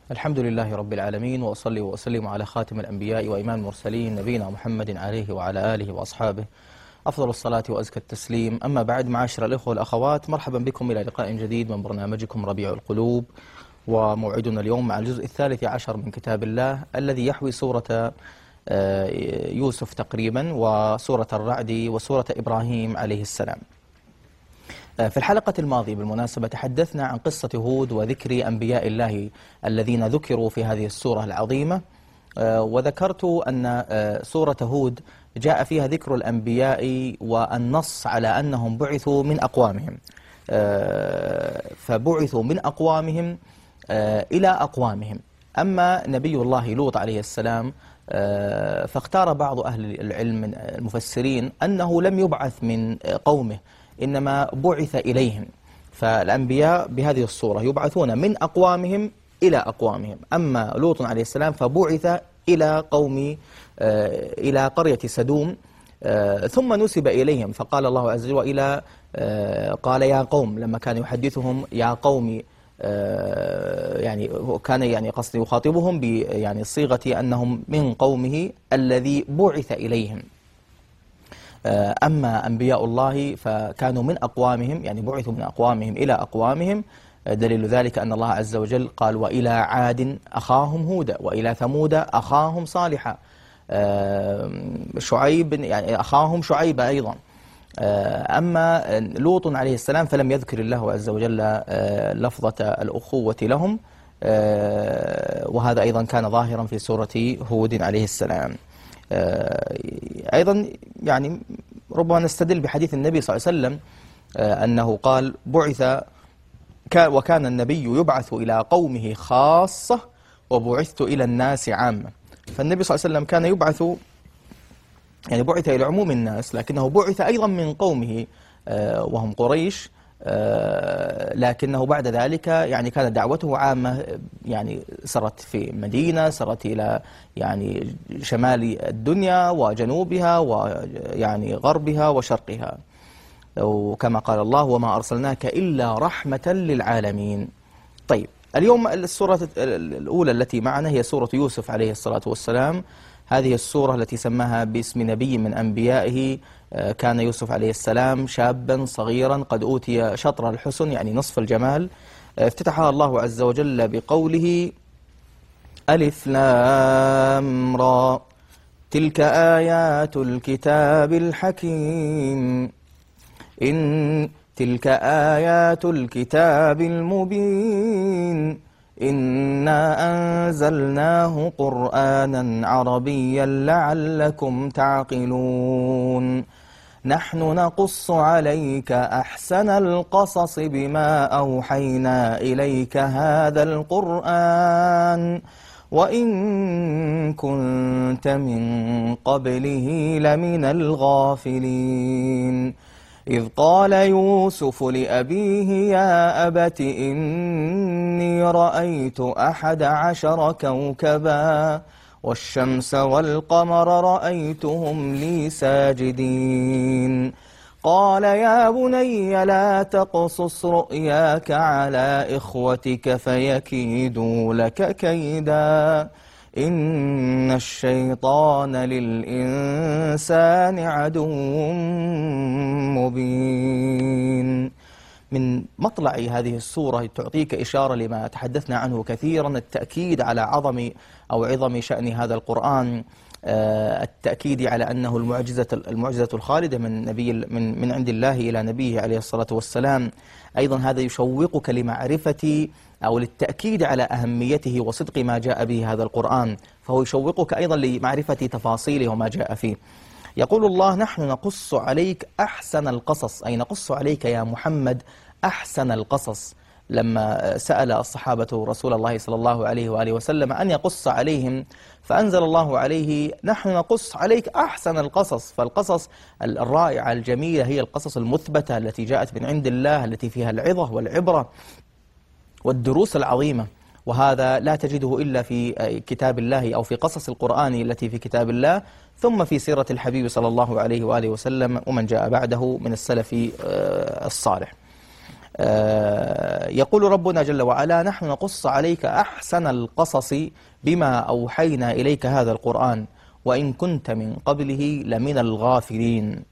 الحمد لله رب العالمين، وأصلي وأسلم على خاتم الأنبياء وإمام المرسلين نبينا محمد عليه وعلى آله وأصحابه أفضل الصلاة وأزكى التسليم. أما بعد، معاشر الإخوة والأخوات، مرحبا بكم إلى لقاء جديد من برنامجكم ربيع القلوب، وموعدنا اليوم مع الجزء 13 من كتاب الله الذي يحوي سورة يوسف تقريبا، وسورة الرعد، وسورة إبراهيم عليه السلام. في الحلقة الماضية بالمناسبة تحدثنا عن قصة هود وذكر أنبياء الله الذين ذكروا في هذه السورة العظيمة، وذكرت أن سورة هود جاء فيها ذكر الأنبياء والنص على أنهم بعثوا من أقوامهم، فبعثوا من أقوامهم إلى أقوامهم. أما نبي الله لوط عليه السلام فاختار بعض أهل العلم من المفسرين أنه لم يبعث من قومه، إنما بعث إليهم. فالأنبياء بهذه الصورة يبعثون من أقوامهم إلى أقوامهم. أما لوط عليه السلام فبعث إلى إلى قرية سدوم، ثم نسب إليهم، فقال الله عز وجل قال يا قوم، لما كان يحدثهم يا قوم، يعني كان قصد يخاطبهم يعني صيغة أنهم من قومه الذي بعث إليهم. أما أنبياء الله فكانوا من أقوامهم، يعني بعثوا من أقوامهم إلى أقوامهم. دليل ذلك أن الله عز وجل قال وإلى عاد أخاهم هودا وإلى ثمود أخاهم صالحا، شعيب يعني أخاهم شعيب أيضا. أما لوط عليه السلام فلم يذكر الله عز وجل لفظة الأخوة لهم، وهذا أيضا كان ظاهرا في سورة هود عليه السلام. أيضا يعني ربما نستدل بحديث النبي صلى الله عليه وسلم أنه قال وكان النبي يبعث إلى قومه خاصة وبعثت إلى الناس عامة. فالنبي صلى الله عليه وسلم كان يبعث، يعني بعث إلى عموم الناس، لكنه بعث أيضا من قومه وهم قريش، لكنه بعد ذلك يعني كانت دعوته عامة، يعني سرت في مدينة، سرت إلى يعني شمال الدنيا وجنوبها ويعني غربها وشرقها، وكما قال الله وما أرسلناك إلا رحمة للعالمين. طيب، اليوم السورة الأولى التي معنا هي سورة يوسف عليه الصلاة والسلام. هذه السورة التي سماها باسم نبي من أنبيائه. كان يوسف عليه السلام شابا صغيرا قد أوتي شطر الحسن، يعني نصف الجمال. افتتحها الله عز وجل بقوله ألف لام را تلك آيات الكتاب الحكيم تلك آيات الكتاب المبين إنا أنزلناه قرآنا عربيا لعلكم تعقلون نحن نقص عليك أحسن القصص بما أوحينا إليك هذا القرآن وإن كنت من قبله لمن الغافلين إذ قال يوسف لأبيه يا أبت إني رأيت 11 كوكبا والشمس والقمر رأيتهم لي ساجدين قال يا بني لا تقصص رؤياك على إخوتك فيكيدوا لك كيدا إن الشيطان للإنسان عدو مبين. من مطلع هذه السورة تعطيك إشارة لما تحدثنا عنه كثيرا، التأكيد على عظم شأن هذا القرآن، التأكيد على أنه المعجزة الخالدة من عند الله إلى نبيه عليه الصلاة والسلام. أيضا هذا يشوقك لمعرفة أو للتأكيد على أهميته وصدق ما جاء به هذا القرآن، فهو يشوقك أيضا لمعرفة تفاصيله وما جاء فيه. يقول الله نحن نقص عليك أحسن القصص، أي نقص عليك يا محمد أحسن القصص. لما سأل الصحابة رسول الله صلى الله عليه وآله وسلم أن يقص عليهم، فأنزل الله عليه نحن نقص عليك أحسن القصص. فالقصص الرائعة الجميلة هي القصص المثبتة التي جاءت من عند الله، التي فيها العظة والعبرة والدروس العظيمة، وهذا لا تجده إلا في كتاب الله أو في قصص القرآن التي في كتاب الله، ثم في سيرة الحبيب صلى الله عليه وآله وسلم ومن جاء بعده من السلف الصالح. يقول ربنا جل وعلا: نحن نقص عليك أحسن القصص بما أوحينا إليك هذا القرآن وإن كنت من قبله لمن الغافلين.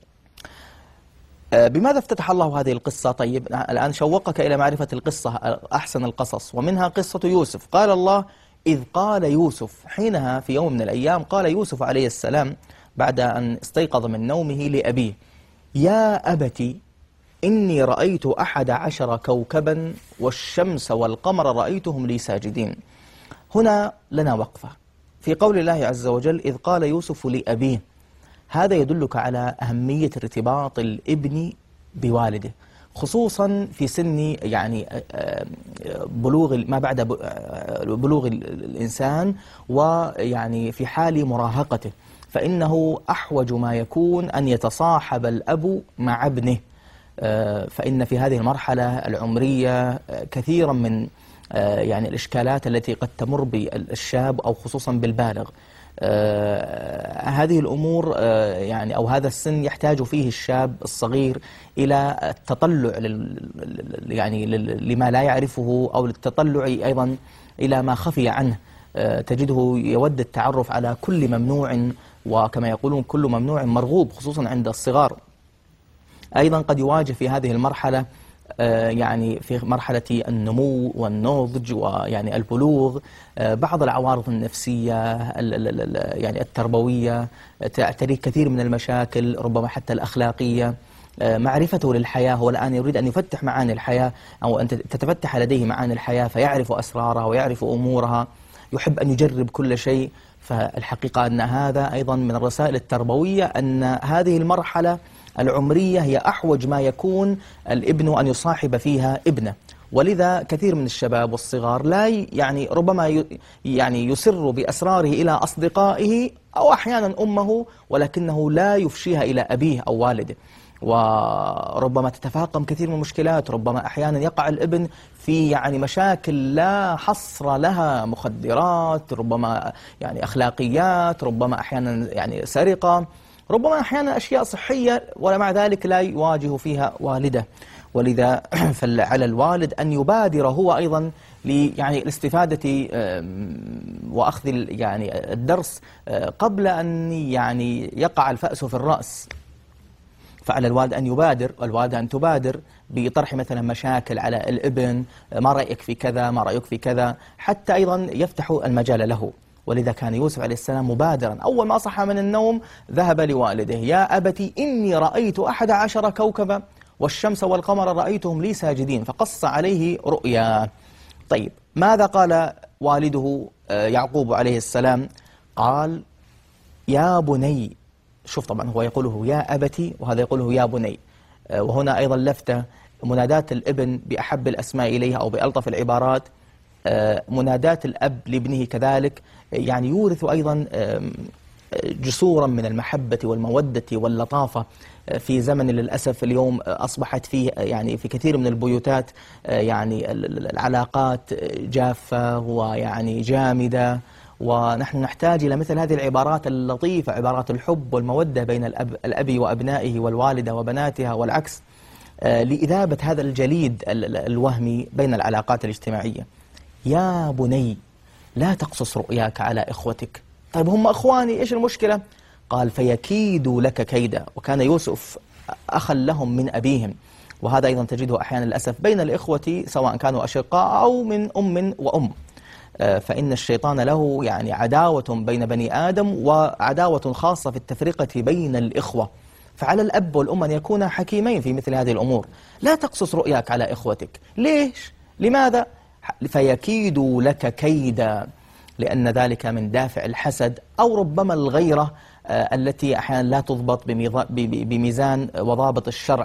بماذا افتتح الله هذه القصة؟ طيب الآن شوقك إلى معرفة القصة أحسن القصص، ومنها قصة يوسف. قال الله: إذ قال يوسف، حينها في يوم من الأيام قال يوسف عليه السلام بعد أن استيقظ من نومه لأبيه: يا أبت إني رأيت 11 كوكبا والشمس والقمر رأيتهم لي ساجدين. هنا لنا وقفة في قول الله عز وجل: إذ قال يوسف لأبيه. هذا يدلك على أهمية ارتباط الابن بوالده، خصوصا في سن يعني بلوغ ما بعد بلوغ الإنسان، ويعني في حال مراهقته، فإنه أحوج ما يكون أن يتصاحب الأب مع ابنه، فإن في هذه المرحلة العمرية كثيرا من يعني الإشكالات التي قد تمر بالشاب أو خصوصا بالبالغ. هذه الأمور يعني أو هذا السن يحتاج فيه الشاب الصغير إلى التطلع يعني لما لا يعرفه، أو للتطلع أيضا إلى ما خفي عنه. تجده يود التعرف على كل ممنوع، وكما يقولون كل ممنوع مرغوب، خصوصا عند الصغار. أيضا قد يواجه في هذه المرحلة يعني في مرحلة النمو والنضج ويعني البلوغ بعض العوارض النفسية يعني التربوية، تعتريه كثير من المشاكل ربما حتى الأخلاقية. معرفته للحياة، هو الآن يريد أن يفتح معاني الحياة، أو أن تتفتح لديه معاني الحياة فيعرف أسرارها ويعرف أمورها، يحب أن يجرب كل شيء. فالحقيقة أن هذا أيضا من الرسائل التربوية، أن هذه المرحلة العمرية هي أحوج ما يكون الابن أن يصاحب فيها ابنه. ولذا كثير من الشباب والصغار لا يعني ربما يعني يسر بأسراره إلى أصدقائه أو أحيانا أمه، ولكنه لا يفشيها إلى أبيه أو والده، وربما تتفاقم كثير من المشكلات. ربما أحيانا يقع الابن في يعني مشاكل لا حصر لها، مخدرات، ربما يعني أخلاقيات، ربما أحيانا يعني سرقة، ربما أحيانا أشياء صحية، ومع ذلك لا يواجه فيها والده. ولذا فعلى الوالد أن يبادر هو أيضا يعني الاستفادة وأخذ يعني الدرس قبل أن يعني يقع الفأس في الرأس. فعلى الوالد أن يبادر والوالدة أن تبادر بطرح مثلا مشاكل على الابن: ما رأيك في كذا، ما رأيك في كذا، حتى أيضا يفتح المجال له. ولذا كان يوسف عليه السلام مبادرا، أول ما صحى من النوم ذهب لوالده: يا أبت إني رأيت 11 كوكبا والشمس والقمر رأيتهم لي ساجدين، فقص عليه رؤيا. طيب ماذا قال والده يعقوب عليه السلام؟ قال: يا بني. شوف، طبعا هو يقوله يا أبتي وهذا يقوله يا بني، وهنا أيضا لفتة مناداة الابن بأحب الأسماء إليه أو بألطف العبارات، مناداة الأب لابنه كذلك يعني يورث أيضا جسورا من المحبة والمودة واللطافة في زمن للأسف اليوم أصبحت فيه يعني في كثير من البيوتات يعني العلاقات جافة ويعني جامدة، ونحن نحتاج إلى مثل هذه العبارات اللطيفة، عبارات الحب والمودة بين الأب وأبنائه والوالدة وبناتها والعكس، لإذابة هذا الجليد الوهمي بين العلاقات الاجتماعية. يا بني لا تقصص رؤياك على إخوتك. طيب هم أخواني، إيش المشكلة؟ قال: فيكيدوا لك كيدا. وكان يوسف أخا لهم من أبيهم، وهذا أيضا تجده أحيانا للأسف بين الإخوة سواء كانوا أشقاء أو من أم وأم، فإن الشيطان له يعني عداوة بين بني آدم وعداوة خاصة في التفرقة بين الإخوة. فعلى الأب والأم أن يكونا حكيمين في مثل هذه الأمور. لا تقصص رؤياك على إخوتك. ليش؟ لماذا؟ فيكيدوا لك كيدا، لأن ذلك من دافع الحسد أو ربما الغيرة التي أحيانا لا تضبط بميزان وضابط الشرع.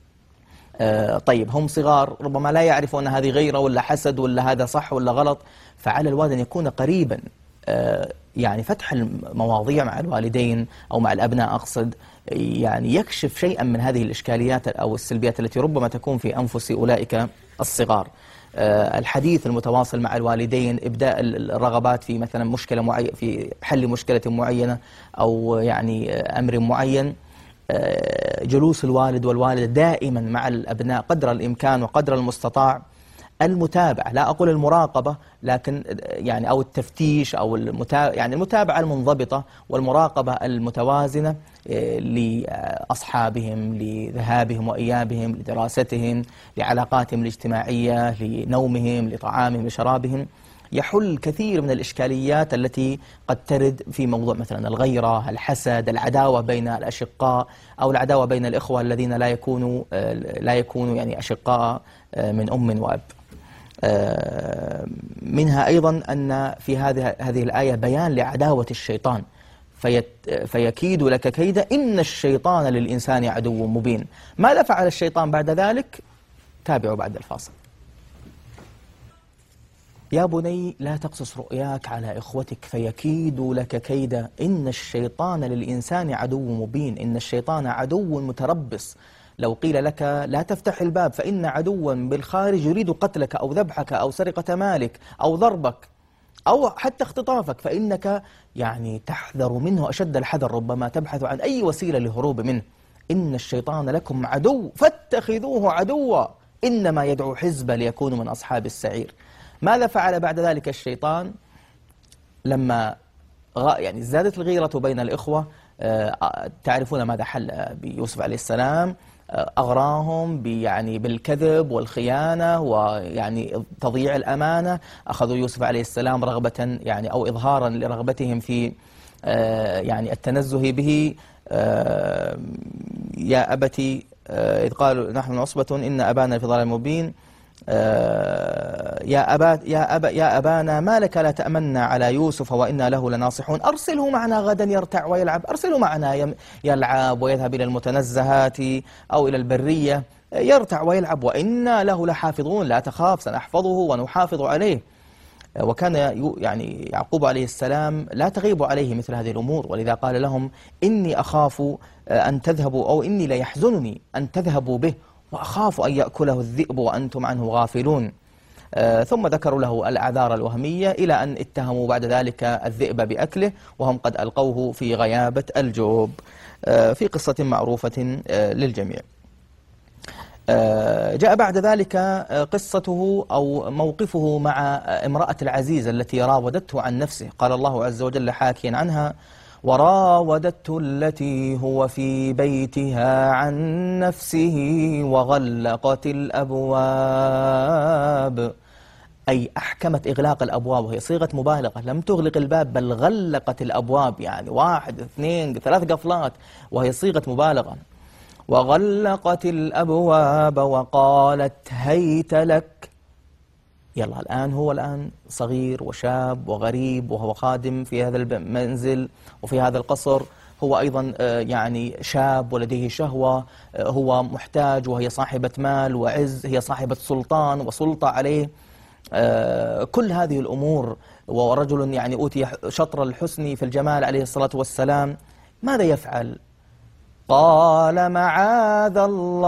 طيب هم صغار ربما لا يعرفون هذه غيرة ولا حسد ولا هذا صح ولا غلط، فعلى الوالد أن يكون قريبا، يعني فتح المواضيع مع الوالدين أو مع الأبناء أقصد، يعني يكشف شيئا من هذه الإشكاليات أو السلبيات التي ربما تكون في أنفس أولئك الصغار. الحديث المتواصل مع الوالدين، إبداء الرغبات في مثلا مشكلة في حل مشكلة معينة أو يعني أمر معين، جلوس الوالد والوالدة دائما مع الأبناء قدر الإمكان وقدر المستطاع. المتابعة، لا أقول المراقبة، لكن يعني أو التفتيش أو يعني المتابعة المنضبطة والمراقبة المتوازنة لأصحابهم، لذهابهم وإيابهم، لدراستهم، لعلاقاتهم الاجتماعية، لنومهم، لطعامهم، لشرابهم، يحل كثير من الإشكاليات التي قد ترد في موضوع مثلا الغيرة، الحسد، العداوة بين الأشقاء أو العداوة بين الإخوة الذين لا يكونوا يعني أشقاء من أم وأب. منها أيضا أن في هذه الآية بيان لعداوة الشيطان، فيكيد لك كيدا إن الشيطان للإنسان عدو مبين. ماذا فعل الشيطان بعد ذلك؟ تابعوا بعد الفاصل. يا بني لا تقصص رؤياك على إخوتك فيكيدوا لك كيدا إن الشيطان للإنسان عدو مبين. إن الشيطان عدو متربص. لو قيل لك لا تفتح الباب فإن عدوا بالخارج يريد قتلك أو ذبحك أو سرقة مالك أو ضربك أو حتى اختطافك، فإنك يعني تحذر منه أشد الحذر، ربما تبحث عن أي وسيلة للهروب منه. إن الشيطان لكم عدو فاتخذوه عدوا إنما يدعو حزبه ليكونوا من أصحاب السعير. ماذا فعل بعد ذلك الشيطان؟ لما يعني ازدادت الغيرة بين الإخوة، تعرفون ماذا حل بيوسف عليه السلام؟ أغراهم يعني بالكذب والخيانة ويعني تضييع الأمانة. أخذوا يوسف عليه السلام رغبة يعني أو إظهارا لرغبتهم في يعني التنزه به. يا أبتي إذ قالوا نحن عصبة إن أبانا في ضلال مبين. يا أبانا ما لك لا تأمنا على يوسف وإنا له لناصحون أرسله معنا غدا يرتع ويلعب. أرسله معنا يلعب ويذهب إلى المتنزهات أو إلى البرية يرتع ويلعب وإنا له لحافظون. لا تخاف سنحفظه ونحافظ عليه. وكان يعني يعقوب عليه السلام لا تغيب عليه مثل هذه الأمور، ولذا قال لهم إني أخاف أن تذهبوا أو إني ليحزنني أن تذهبوا به وأخاف أن يأكله الذئب وأنتم عنه غافلون. ثم ذكروا له الأعذار الوهمية إلى أن اتهموا بعد ذلك الذئب بأكله وهم قد ألقوه في غيابة الجوب، في قصة معروفة للجميع. جاء بعد ذلك قصته أو موقفه مع امرأة العزيز التي راودته عن نفسه. قال الله عز وجل حاكيا عنها: وراودته التي هو في بيتها عن نفسه وغلقت الأبواب، أي أحكمت إغلاق الأبواب، وهي صيغة مبالغة، لم تغلق الباب بل غلقت الأبواب، يعني 1 2 3 قفلات، وهي صيغة مبالغة. وغلقت الأبواب وقالت هيت لك. يلا الآن هو الآن صغير وشاب وغريب وهو خادم في هذا المنزل وفي هذا القصر، هو أيضا يعني شاب ولديه شهوة، هو محتاج وهي صاحبة مال وعز، هي صاحبة سلطان وسلطة عليه، كل هذه الأمور، ورجل يعني أوتي شطر الحسن في الجمال عليه الصلاة والسلام. ماذا يفعل؟ قال معاذ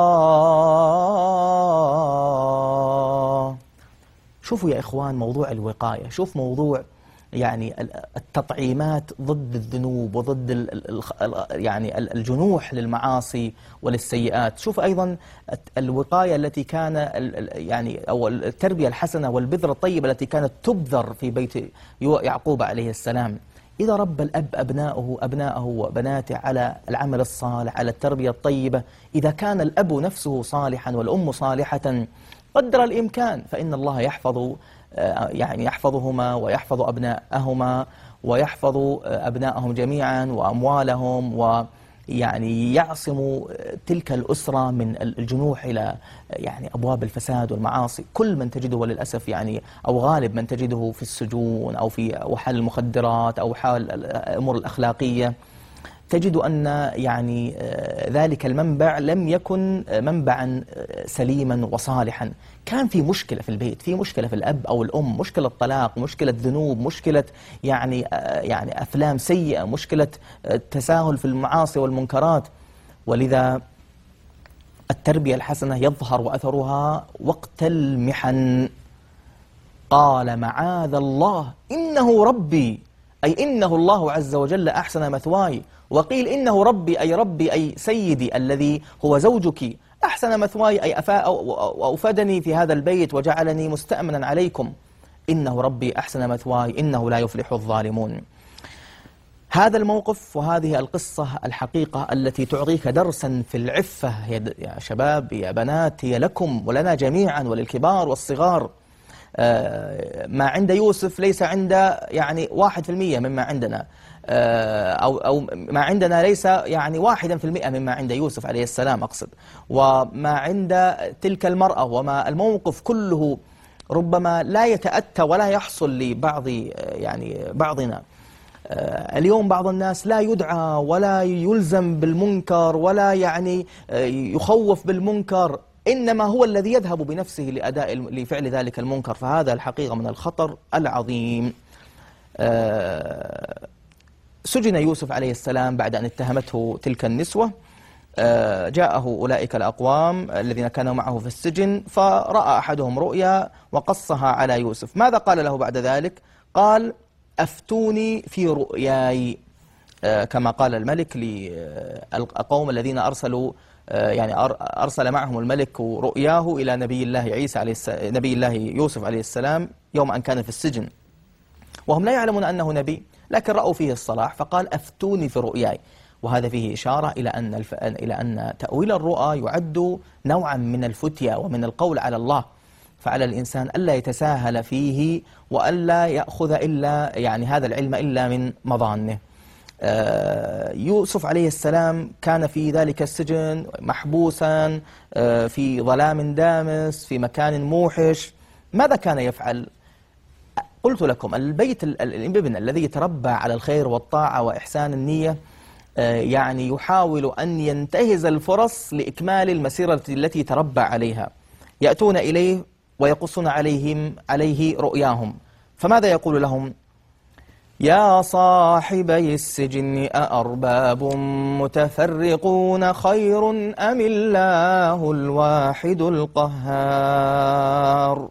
الله. شوفوا يا إخوان موضوع الوقاية، شوف موضوع يعني التطعيمات ضد الذنوب وضد يعني الجنوح للمعاصي وللسيئات. شوف أيضا الوقاية التي كان يعني أو التربية الحسنة والبذرة الطيبة التي كانت تبذر في بيت يعقوب عليه السلام. إذا ربى الأب أبناءه وبناته على العمل الصالح، على التربية الطيبة، إذا كان الأب نفسه صالحا والأم صالحة قدر الإمكان، فإن الله يعني يحفظهما ويحفظ أبناءهما ويحفظ أبناءهم جميعا وأموالهم، ويعني يعصم تلك الأسرة من الجنوح إلى يعني أبواب الفساد والمعاصي. كل من تجده وللأسف يعني أو غالب من تجده في السجون أو في وحال المخدرات أو حال الأمور الأخلاقية، تجد أن يعني ذلك المنبع لم يكن منبعا سليما وصالحا. كان في مشكلة في البيت، في مشكلة في الأب أو الأم، مشكلة طلاق، مشكلة ذنوب، مشكلة يعني أفلام سيئة، مشكلة تساهل في المعاصي والمنكرات. ولذا التربية الحسنة يظهر وأثرها وقت المحن. قال معاذ الله إنه ربي، أي إنه الله عز وجل أحسن مثواي. وقيل إنه ربي أي ربي أي سيدي الذي هو زوجك أحسن مثواي أي أفادني في هذا البيت وجعلني مستأمنا عليكم. إنه ربي أحسن مثواي إنه لا يفلح الظالمون. هذا الموقف وهذه القصة الحقيقة التي تعطيك درسا في العفة يا شباب يا بنات، هي لكم ولنا جميعا وللكبار والصغار. ما عند يوسف ليس عند يعني 1% مما عندنا، أو ما عندنا ليس يعني 1% مما عند يوسف عليه السلام أقصد. وما عند تلك المرأة وما الموقف كله ربما لا يتأتى ولا يحصل لبعض يعني بعضنا. اليوم بعض الناس لا يدعى ولا يلزم بالمنكر ولا يعني يخوف بالمنكر، إنما هو الذي يذهب بنفسه لفعل ذلك المنكر. فهذا الحقيقة من الخطر العظيم. سجن يوسف عليه السلام بعد أن اتهمته تلك النسوة. جاءه أولئك الأقوام الذين كانوا معه في السجن، فرأى أحدهم رؤيا وقصها على يوسف. ماذا قال له بعد ذلك؟ قال: أفتوني في رؤياي، كما قال الملك للقوم الذين أرسلوا يعني أرسل معهم الملك رؤياه إلى نبي الله يوسف عليه السلام يوم أن كان في السجن، وهم لا يعلمون أنه نبي، لكن رأوا فيه الصلاح فقال: أفتوني في رؤياي. وهذا فيه إشارة إلى أن تأويل الرؤى يعد نوعا من الفتية ومن القول على الله، فعلى الإنسان ألا يتساهل فيه وألا يأخذ إلا يعني هذا العلم إلا من مظانه. يوسف عليه السلام كان في ذلك السجن محبوسا في ظلام دامس في مكان موحش. ماذا كان يفعل؟ قلت لكم الابن الذي يتربى على الخير والطاعة وإحسان النية يعني يحاول أن ينتهز الفرص لإكمال المسيرة التي تربى عليها. يأتون إليه ويقصون عليه رؤياهم، فماذا يقول لهم؟ يا صاحبي السجن أأرباب متفرقون خير أم الله الواحد القهار.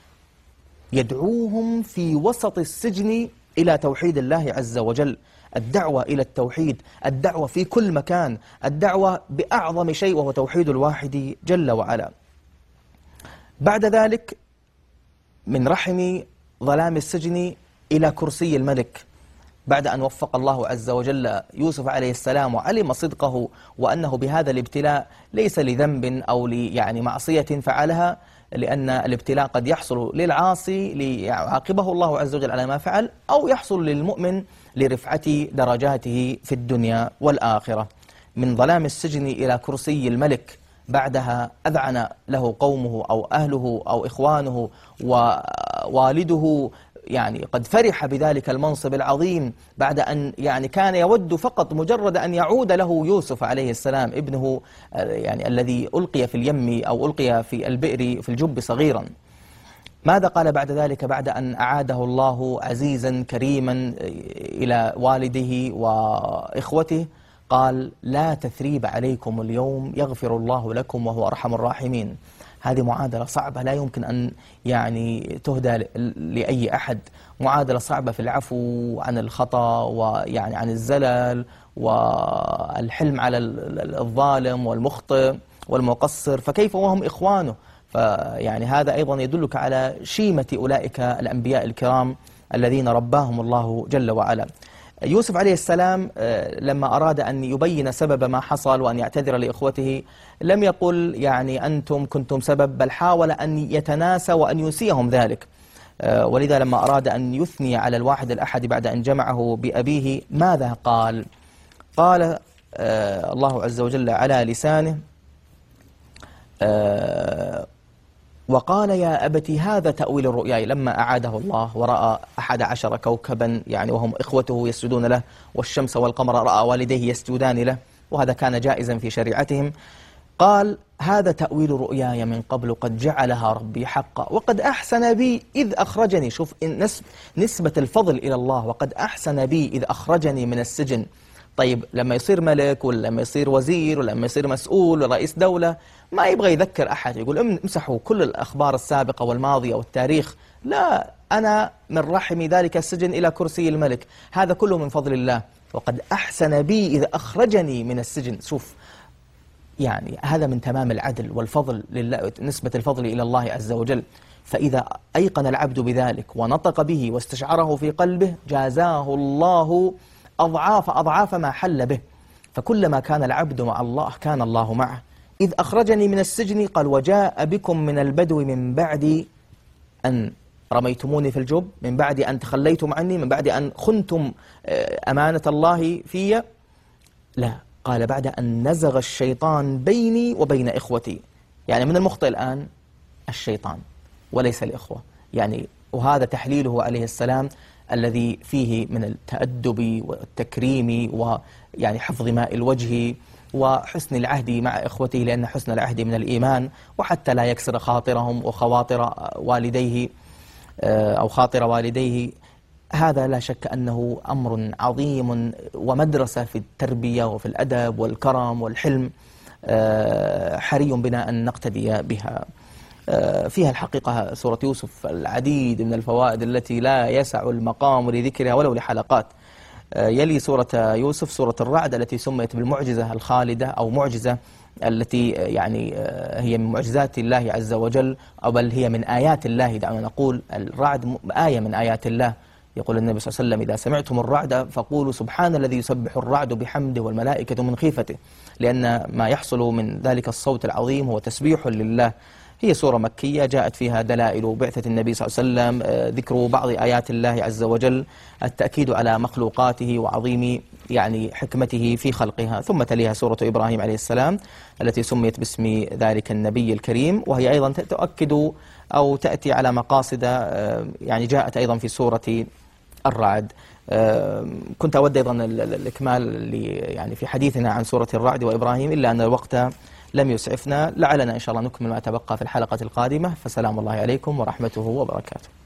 يدعوهم في وسط السجن إلى توحيد الله عز وجل، الدعوة إلى التوحيد، الدعوة في كل مكان، الدعوة بأعظم شيء وهو توحيد الواحد جل وعلا. بعد ذلك من رحم ظلام السجن إلى كرسي الملك، بعد أن وفق الله عز وجل يوسف عليه السلام وعلم صدقه وأنه بهذا الابتلاء ليس لذنب أو يعني معصية فعلها، لأن الابتلاء قد يحصل للعاصي ليعاقبه الله عز وجل على ما فعل، أو يحصل للمؤمن لرفعة درجاته في الدنيا والآخرة. من ظلام السجن إلى كرسي الملك، بعدها أذعن له قومه أو أهله أو إخوانه ووالده، يعني قد فرح بذلك المنصب العظيم بعد أن يعني كان يود فقط مجرد أن يعود له يوسف عليه السلام ابنه يعني الذي ألقي في اليم أو ألقي في البئر في الجب صغيرا. ماذا قال بعد ذلك بعد أن أعاده الله عزيزا كريما إلى والده وإخوته؟ قال: لا تثريب عليكم اليوم يغفر الله لكم وهو أرحم الراحمين. هذه معادلة صعبة لا يمكن أن يعني تهدى لأي أحد، معادلة صعبة في العفو عن الخطأ ويعني عن الزلل والحلم على الظالم والمخطئ والمقصر، فكيف وهم إخوانه؟ فيعني هذا أيضا يدلك على شيمة أولئك الأنبياء الكرام الذين رباهم الله جل وعلا. يوسف عليه السلام لما أراد أن يبين سبب ما حصل وأن يعتذر لإخوته لم يقل يعني أنتم كنتم سبب، بل حاول أن يتناسى وأن ينسيهم ذلك. ولذا لما أراد أن يثني على الواحد الأحد بعد أن جمعه بأبيه ماذا قال؟ قال الله عز وجل على لسانه: وقال يا أبت هذا تأويل الرؤيا. لما أعاده الله ورأى 11 كوكبا يعني وهم إخوته يسجدون له، والشمس والقمر رأى والديه يسجدان له، وهذا كان جائزا في شريعتهم. قال: هذا تأويل رؤياي من قبل قد جعلها ربي حقا وقد أحسن بي إذ أخرجني. شوف نسبة الفضل إلى الله، وقد أحسن بي إذ أخرجني من السجن. طيب لما يصير ملك ولا لما يصير وزير ولا لما يصير مسؤول ولا رئيس دولة ما يبغى يذكر أحد، يقول امسحوا كل الأخبار السابقة والماضية والتاريخ. لا، أنا من رحم ذلك السجن إلى كرسي الملك، هذا كله من فضل الله. وقد أحسن بي إذا أخرجني من السجن. شوف، يعني هذا من تمام العدل والفضل لله، نسبة الفضل إلى الله عز وجل. فإذا أيقن العبد بذلك ونطق به واستشعره في قلبه، جازاه الله أضعاف أضعاف ما حل به. فكلما كان العبد مع الله كان الله معه. إذ أخرجني من السجن قال وجاء بكم من البدو من بعد أن رميتموني في الجب، من بعد أن تخليتم عني، من بعد أن خنتم أمانة الله في، لا، قال بعد أن نزغ الشيطان بيني وبين إخوتي. يعني من المخطئ الآن الشيطان وليس الإخوة. يعني وهذا تحليله عليه السلام الذي فيه من التأدب والتكريم ويعني حفظ ماء الوجه وحسن العهد مع إخوته، لأن حسن العهد من الإيمان، وحتى لا يكسر خاطرهم وخواطر والديه أو خاطر والديه. هذا لا شك أنه أمر عظيم ومدرسة في التربية وفي الأدب والكرم والحلم، حري بنا أن نقتدي بها. فيها الحقيقة سورة يوسف العديد من الفوائد التي لا يسع المقام لذكرها ولو لحلقات. يلي سورة يوسف سورة الرعد التي سميت بالمعجزة الخالدة، أو معجزة التي يعني هي من معجزات الله عز وجل، أو بل هي من آيات الله. دعنا نقول الرعد آية من آيات الله. يقول النبي صلى الله عليه وسلم إذا سمعتم الرعد فقولوا سبحان الذي يسبح الرعد بحمده والملائكة من خيفته، لأن ما يحصل من ذلك الصوت العظيم هو تسبيح لله. هي سورة مكية جاءت فيها دلائل بعثة النبي صلى الله عليه وسلم، ذكر بعض آيات الله عز وجل، التأكيد على مخلوقاته وعظيم يعني حكمته في خلقها. ثم تليها سورة إبراهيم عليه السلام التي سميت باسم ذلك النبي الكريم، وهي أيضا تؤكد أو تأتي على مقاصد يعني جاءت أيضا في سورة الرعد. كنت أود أيضا الإكمال يعني في حديثنا عن سورة الرعد وإبراهيم، إلا أن الوقت لم يسعفنا. لعلنا إن شاء الله نكمل ما تبقى في الحلقة القادمة. فسلام الله عليكم ورحمته وبركاته.